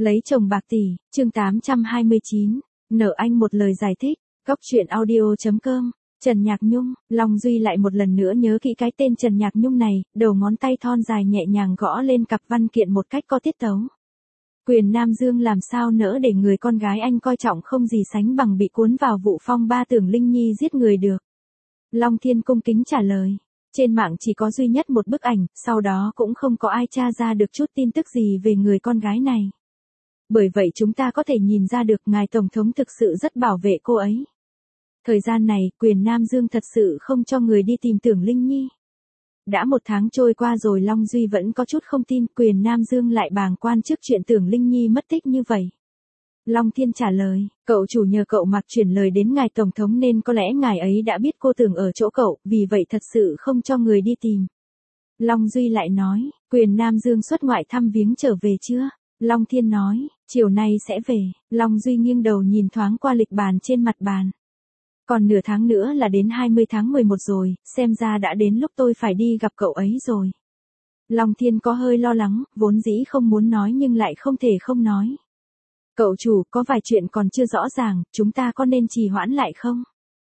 Lấy chồng bạc tỷ, chương 829, nợ anh một lời giải thích, góc truyện audio.com, Trần Nhạc Nhung, Long Duy lại một lần nữa nhớ kỹ cái tên Trần Nhạc Nhung này, đầu ngón tay thon dài nhẹ nhàng gõ lên cặp văn kiện một cách có tiết tấu. Quyền Nam Dương làm sao nỡ để người con gái anh coi trọng không gì sánh bằng bị cuốn vào vụ phong ba Tưởng Linh Nhi giết người được. Long Thiên cung kính trả lời. Trên mạng chỉ có duy nhất một bức ảnh, sau đó cũng không có ai tra ra được chút tin tức gì về người con gái này. Bởi vậy chúng ta có thể nhìn ra được ngài Tổng thống thực sự rất bảo vệ cô ấy. Thời gian này, Quyền Nam Dương thật sự không cho người đi tìm Tưởng Linh Nhi. Đã 1 tháng trôi qua rồi Long Duy vẫn có chút không tin Quyền Nam Dương lại bàng quan trước chuyện Tưởng Linh Nhi mất tích như vậy. Long Thiên trả lời, cậu chủ nhờ cậu mặc chuyển lời đến ngài Tổng thống nên có lẽ ngài ấy đã biết cô Tưởng ở chỗ cậu, vì vậy thật sự không cho người đi tìm. Long Duy lại nói, Quyền Nam Dương xuất ngoại thăm viếng trở về chưa? Long Thiên nói, chiều nay sẽ về. Long Duy nghiêng đầu nhìn thoáng qua lịch bàn trên mặt bàn. Còn nửa tháng nữa là đến 20 tháng 11 rồi, xem ra đã đến lúc tôi phải đi gặp cậu ấy rồi. Long Thiên có hơi lo lắng, vốn dĩ không muốn nói nhưng lại không thể không nói. Cậu chủ, có vài chuyện còn chưa rõ ràng, chúng ta có nên trì hoãn lại không?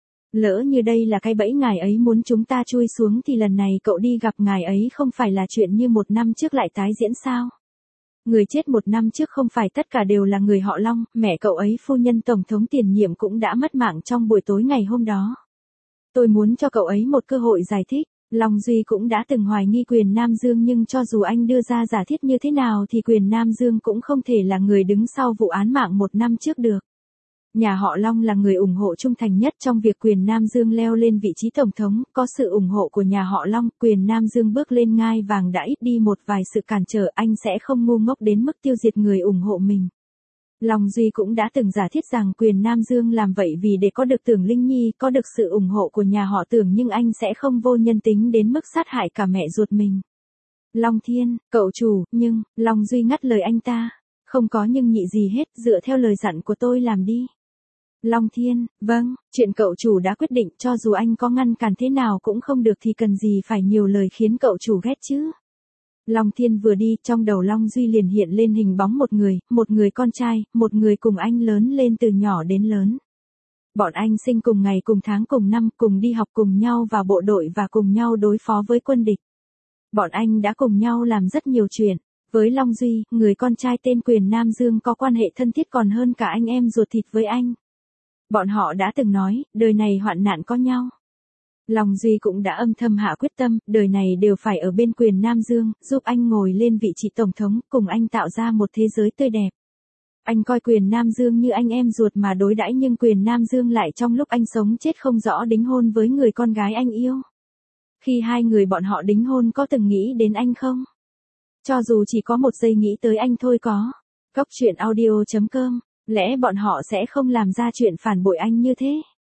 Lỡ như đây là cái bẫy ngài ấy muốn chúng ta chui xuống thì lần này cậu đi gặp ngài ấy không phải là chuyện như 1 năm trước lại tái diễn sao? Người chết 1 năm trước không phải tất cả đều là người họ Long, mẹ cậu ấy phu nhân Tổng thống tiền nhiệm cũng đã mất mạng trong buổi tối ngày hôm đó. Tôi muốn cho cậu ấy một cơ hội giải thích. Long Duy cũng đã từng hoài nghi Quyền Nam Dương nhưng cho dù anh đưa ra giả thiết như thế nào thì Quyền Nam Dương cũng không thể là người đứng sau vụ án mạng 1 năm trước được. Nhà họ Long là người ủng hộ trung thành nhất trong việc Quyền Nam Dương leo lên vị trí Tổng thống, có sự ủng hộ của nhà họ Long, Quyền Nam Dương bước lên ngai vàng đã ít đi một vài sự cản trở, anh sẽ không ngu ngốc đến mức tiêu diệt người ủng hộ mình. Long Duy cũng đã từng giả thiết rằng Quyền Nam Dương làm vậy vì để có được Tưởng Linh Nhi, có được sự ủng hộ của nhà họ Tưởng nhưng anh sẽ không vô nhân tính đến mức sát hại cả mẹ ruột mình. Long Thiên, cậu chủ, nhưng, Long Duy ngắt lời anh ta. Không có nhưng nhị gì hết, dựa theo lời dặn của tôi làm đi. Long Thiên, vâng, chuyện cậu chủ đã quyết định cho dù anh có ngăn cản thế nào cũng không được thì cần gì phải nhiều lời khiến cậu chủ ghét chứ. Long Thiên vừa đi, trong đầu Long Duy liền hiện lên hình bóng một người con trai, một người cùng anh lớn lên từ nhỏ đến lớn. Bọn anh sinh cùng ngày cùng tháng cùng năm, cùng đi học cùng nhau vào bộ đội và cùng nhau đối phó với quân địch. Bọn anh đã cùng nhau làm rất nhiều chuyện. Với Long Duy, người con trai tên Quyền Nam Dương có quan hệ thân thiết còn hơn cả anh em ruột thịt với anh. Bọn họ đã từng nói, đời này hoạn nạn có nhau. Long Duy cũng đã âm thầm hạ quyết tâm, đời này đều phải ở bên Quyền Nam Dương, giúp anh ngồi lên vị trí Tổng thống, cùng anh tạo ra một thế giới tươi đẹp. Anh coi Quyền Nam Dương như anh em ruột mà đối đãi nhưng Quyền Nam Dương lại trong lúc anh sống chết không rõ đính hôn với người con gái anh yêu. Khi hai người bọn họ đính hôn có từng nghĩ đến anh không? Cho dù chỉ có 1 giây nghĩ tới anh thôi có. Góc truyện audio.com, lẽ bọn họ sẽ không làm ra chuyện phản bội anh như thế?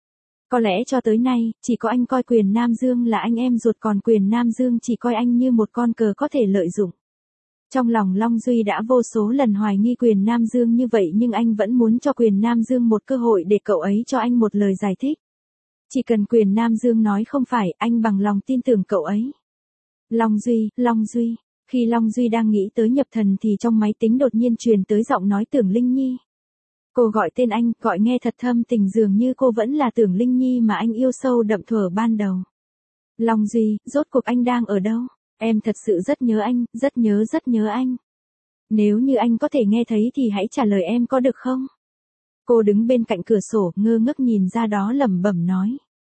Có lẽ cho tới nay, chỉ có anh coi Quyền Nam Dương là anh em ruột còn Quyền Nam Dương chỉ coi anh như một con cờ có thể lợi dụng. Trong lòng Long Duy đã vô số lần hoài nghi Quyền Nam Dương như vậy nhưng anh vẫn muốn cho Quyền Nam Dương một cơ hội để cậu ấy cho anh một lời giải thích. Chỉ cần Quyền Nam Dương nói không phải, anh bằng lòng tin tưởng cậu ấy. Long Duy. Khi Long Duy đang nghĩ tới nhập thần thì trong máy tính đột nhiên truyền tới giọng nói Tưởng Linh Nhi. Cô gọi tên anh, gọi nghe thật thâm tình dường như cô vẫn là Tưởng Linh Nhi mà anh yêu sâu đậm thuở ban đầu. Long Duy, rốt cuộc anh đang ở đâu? Em thật sự rất nhớ anh, rất nhớ anh. Nếu như anh có thể nghe thấy thì hãy trả lời em có được không? Cô đứng bên cạnh cửa sổ, ngơ ngác nhìn ra đó lẩm bẩm nói.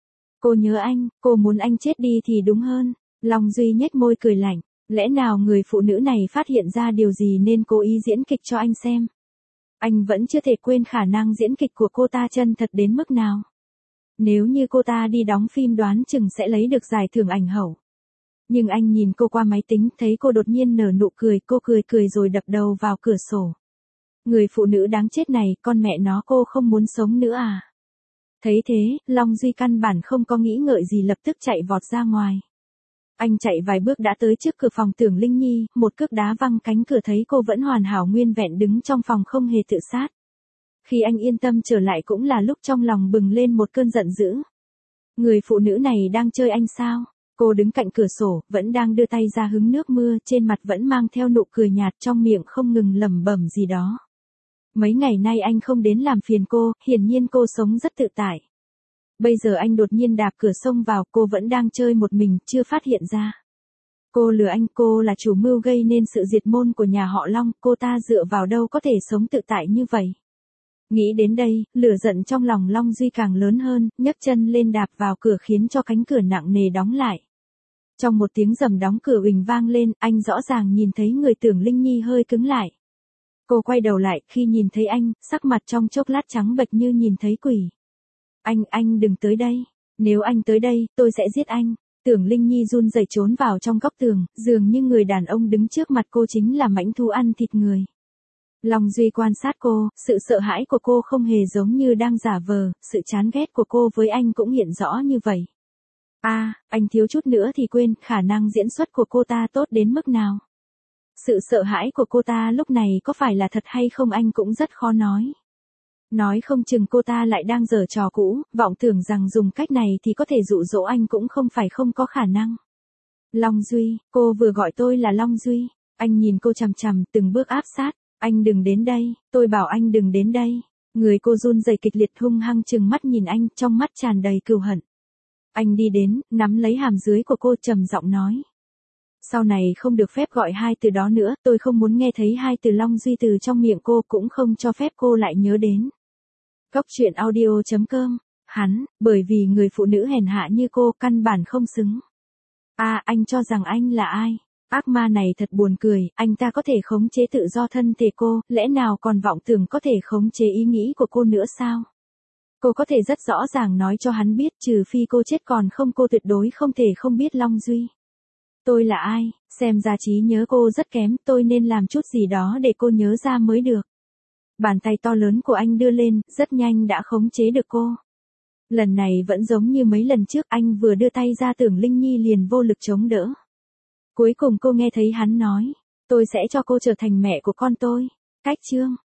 Cô nhớ anh, cô muốn anh chết đi thì đúng hơn. Long Duy nhếch môi cười lạnh. Lẽ nào người phụ nữ này phát hiện ra điều gì nên cố ý diễn kịch cho anh xem? Anh vẫn chưa thể quên khả năng diễn kịch của cô ta chân thật đến mức nào. Nếu như cô ta đi đóng phim đoán chừng sẽ lấy được giải thưởng ảnh hậu. Nhưng anh nhìn cô qua máy tính thấy cô đột nhiên nở nụ cười, cô cười rồi đập đầu vào cửa sổ. Người phụ nữ đáng chết này, con mẹ nó cô không muốn sống nữa à? Thấy thế, Long Duy căn bản không có nghĩ ngợi gì lập tức chạy vọt ra ngoài. Anh chạy vài bước đã tới trước cửa phòng Tưởng Linh Nhi, một cước đá văng cánh cửa thấy cô vẫn hoàn hảo nguyên vẹn đứng trong phòng không hề tự sát. Khi anh yên tâm trở lại cũng là lúc trong lòng bừng lên một cơn giận dữ. Người phụ nữ này đang chơi anh sao? Cô đứng cạnh cửa sổ, vẫn đang đưa tay ra hứng nước mưa, trên mặt vẫn mang theo nụ cười nhạt trong miệng không ngừng lẩm bẩm gì đó. Mấy ngày nay anh không đến làm phiền cô, hiển nhiên cô sống rất tự tại. Bây giờ anh đột nhiên đạp cửa xông vào, cô vẫn đang chơi một mình, chưa phát hiện ra. Cô lừa anh, cô là chủ mưu gây nên sự diệt môn của nhà họ Long, cô ta dựa vào đâu có thể sống tự tại như vậy. Nghĩ đến đây, lửa giận trong lòng Long Duy càng lớn hơn, nhấc chân lên đạp vào cửa khiến cho cánh cửa nặng nề đóng lại. Trong một tiếng rầm đóng cửa uỳnh vang lên, anh rõ ràng nhìn thấy người Tưởng Linh Nhi hơi cứng lại. Cô quay đầu lại, khi nhìn thấy anh, sắc mặt trong chốc lát trắng bệch như nhìn thấy quỷ. Anh đừng tới đây. Nếu anh tới đây, tôi sẽ giết anh. Tưởng Linh Nhi run rẩy trốn vào trong góc tường, dường như người đàn ông đứng trước mặt cô chính là mãnh thú ăn thịt người. Long Duy quan sát cô, sự sợ hãi của cô không hề giống như đang giả vờ, sự chán ghét của cô với anh cũng hiện rõ như vậy. Anh thiếu chút nữa thì quên khả năng diễn xuất của cô ta tốt đến mức nào. Sự sợ hãi của cô ta lúc này có phải là thật hay không anh cũng rất khó nói. Nói không chừng cô ta lại đang giở trò cũ, vọng tưởng rằng dùng cách này thì có thể dụ dỗ anh cũng không phải không có khả năng. Long Duy, cô vừa gọi tôi là Long Duy. Anh nhìn cô chằm chằm, từng bước áp sát. Anh đừng đến đây, tôi bảo anh đừng đến đây. Người cô run rẩy kịch liệt hung hăng trừng mắt nhìn anh, trong mắt tràn đầy cừu hận. Anh đi đến, nắm lấy hàm dưới của cô trầm giọng nói. Sau này không được phép gọi hai từ đó nữa, tôi không muốn nghe thấy hai từ Long Duy từ trong miệng cô, cũng không cho phép cô lại nhớ đến. Góc truyện audio.com, hắn, bởi vì người phụ nữ hèn hạ như cô căn bản không xứng. Anh cho rằng anh là ai? Ác ma này thật buồn cười, anh ta có thể khống chế tự do thân thể cô, lẽ nào còn vọng tưởng có thể khống chế ý nghĩ của cô nữa sao? Cô có thể rất rõ ràng nói cho hắn biết, trừ phi cô chết còn không, cô tuyệt đối không thể không biết Long Duy. Tôi là ai? Xem ra trí nhớ cô rất kém, tôi nên làm chút gì đó để cô nhớ ra mới được. Bàn tay to lớn của anh đưa lên, rất nhanh đã khống chế được cô. Lần này vẫn giống như mấy lần trước, anh vừa đưa tay ra Tưởng Linh Nhi liền vô lực chống đỡ. Cuối cùng cô nghe thấy hắn nói, tôi sẽ cho cô trở thành mẹ của con tôi. Cách chương